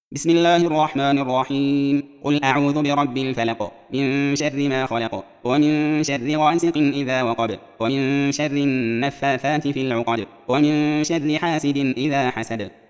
بسم الله الرحمن الرحيم. قل أعوذ برب الفلق من شر ما خلق ومن شر غاسق إذا وقب ومن شر النفاثات في العقد ومن شر حاسد إذا حسد.